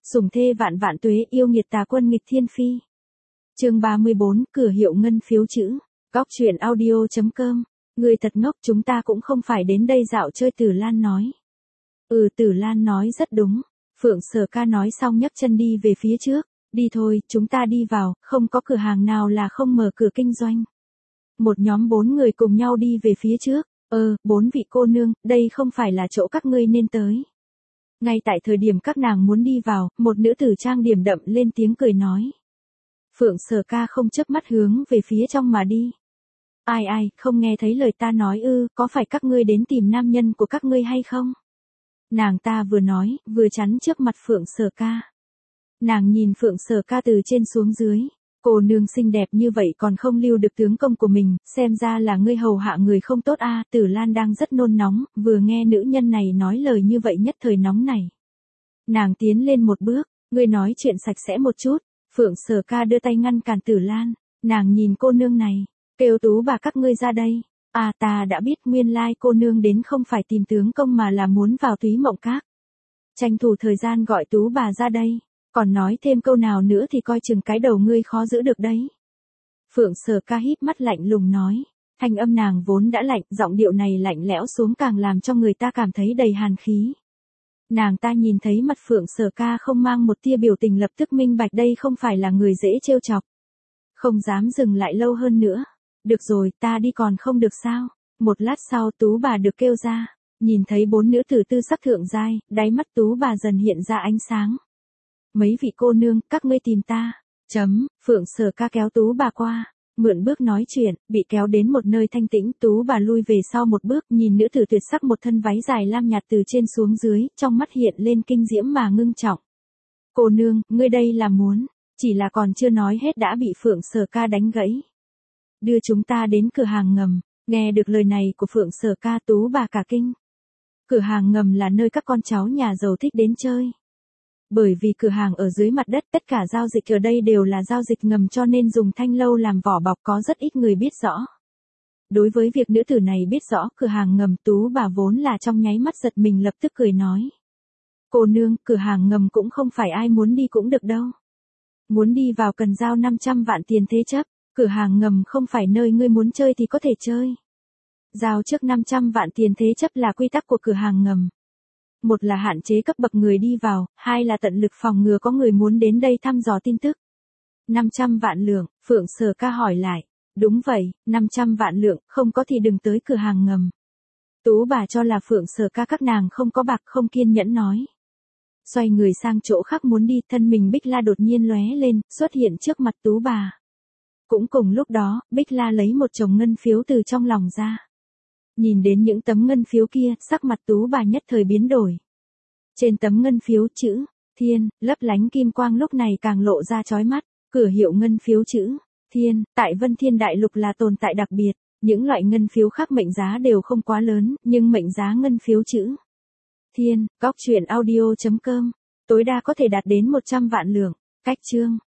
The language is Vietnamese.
Sủng thê vạn vạn tuế, yêu nghiệt tà quân nghịch thiên phi. Chương 34, cửa hiệu ngân phiếu chữ. Góc truyện audio.com. Người thật ngốc, chúng ta cũng không phải đến đây dạo chơi, Tử Lan nói. Tử Lan nói rất đúng. Phượng Sở Ca nói xong nhấc chân đi về phía trước. Đi thôi, chúng ta đi vào, không có cửa hàng nào là không mở cửa kinh doanh. Một nhóm 4 người cùng nhau đi về phía trước. 4 vị cô nương, đây không phải là chỗ các ngươi nên tới. Ngay tại thời điểm các nàng muốn đi vào, một nữ tử trang điểm đậm lên tiếng cười nói. Phượng Sở Ca không chớp mắt hướng về phía trong mà đi. Ai, không nghe thấy lời ta nói có phải các ngươi đến tìm nam nhân của các ngươi hay không? Nàng ta vừa nói, vừa chắn trước mặt Phượng Sở Ca. Nàng nhìn Phượng Sở Ca từ trên xuống dưới. Cô nương xinh đẹp như vậy còn không lưu được tướng công của mình, xem ra là ngươi hầu hạ người không tốt a. Tử Lan đang rất nôn nóng, vừa nghe nữ nhân này nói lời như vậy nhất thời nóng này. Nàng tiến lên một bước, ngươi nói chuyện sạch sẽ một chút. Phượng Sở Ca đưa tay ngăn cản Tử Lan, nàng nhìn cô nương này, kêu Tú bà các ngươi ra đây. Ta đã biết nguyên lai cô nương đến không phải tìm tướng công mà là muốn vào Túy Mộng Các. Tranh thủ thời gian gọi Tú bà ra đây. Còn nói thêm câu nào nữa thì coi chừng cái đầu ngươi khó giữ được đấy. Phượng Sở Ca híp mắt lạnh lùng nói. Thanh âm nàng vốn đã lạnh, giọng điệu này lạnh lẽo xuống càng làm cho người ta cảm thấy đầy hàn khí. Nàng ta nhìn thấy mặt Phượng Sở Ca không mang một tia biểu tình lập tức minh bạch đây không phải là người dễ trêu chọc. Không dám dừng lại lâu hơn nữa. Được rồi, ta đi còn không được sao? Một lát sau Tú bà được kêu ra. Nhìn thấy 4 nữ tử tư sắc thượng giai, đáy mắt Tú bà dần hiện ra ánh sáng. Mấy vị cô nương, các ngươi tìm ta. Phượng Sở Ca kéo Tú bà qua, mượn bước nói chuyện, bị kéo đến một nơi thanh tĩnh, Tú bà lui về sau một bước, nhìn nữ tử tuyệt sắc một thân váy dài lam nhạt từ trên xuống dưới, trong mắt hiện lên kinh diễm mà ngưng trọng. Cô nương, ngươi đây là muốn, chỉ là còn chưa nói hết đã bị Phượng Sở Ca đánh gãy. Đưa chúng ta đến cửa hàng ngầm. Nghe được lời này của Phượng Sở Ca, Tú bà cả kinh. Cửa hàng ngầm là nơi các con cháu nhà giàu thích đến chơi. Bởi vì cửa hàng ở dưới mặt đất, tất cả giao dịch ở đây đều là giao dịch ngầm cho nên dùng thanh lâu làm vỏ bọc, có rất ít người biết rõ. Đối với việc nữ tử này biết rõ cửa hàng ngầm, Tú bà vốn là trong nháy mắt giật mình lập tức cười nói. Cô nương, cửa hàng ngầm cũng không phải ai muốn đi cũng được đâu. Muốn đi vào cần giao 500 vạn tiền thế chấp, cửa hàng ngầm không phải nơi ngươi muốn chơi thì có thể chơi. Giao trước 500 vạn tiền thế chấp là quy tắc của cửa hàng ngầm. Một là hạn chế cấp bậc người đi vào, hai là tận lực phòng ngừa có người muốn đến đây thăm dò tin tức. 500 vạn lượng, Phượng Sở Ca hỏi lại. Đúng vậy, 500 vạn lượng, không có thì đừng tới cửa hàng ngầm. Tú bà cho là Phượng Sở Ca các nàng không có bạc, không kiên nhẫn nói. Xoay người sang chỗ khác muốn đi, thân mình Bích La đột nhiên lóe lên, xuất hiện trước mặt Tú bà. Cũng cùng lúc đó, Bích La lấy một chồng ngân phiếu từ trong lòng ra. Nhìn đến những tấm ngân phiếu kia, sắc mặt Tú bà nhất thời biến đổi. Trên tấm ngân phiếu chữ Thiên, lấp lánh kim quang lúc này càng lộ ra chói mắt. Cửa hiệu ngân phiếu chữ Thiên, tại Vân Thiên Đại Lục là tồn tại đặc biệt. Những loại ngân phiếu khác mệnh giá đều không quá lớn, nhưng mệnh giá ngân phiếu chữ Thiên, góc truyện audio.com, tối đa có thể đạt đến 100 vạn lượng. Cách chương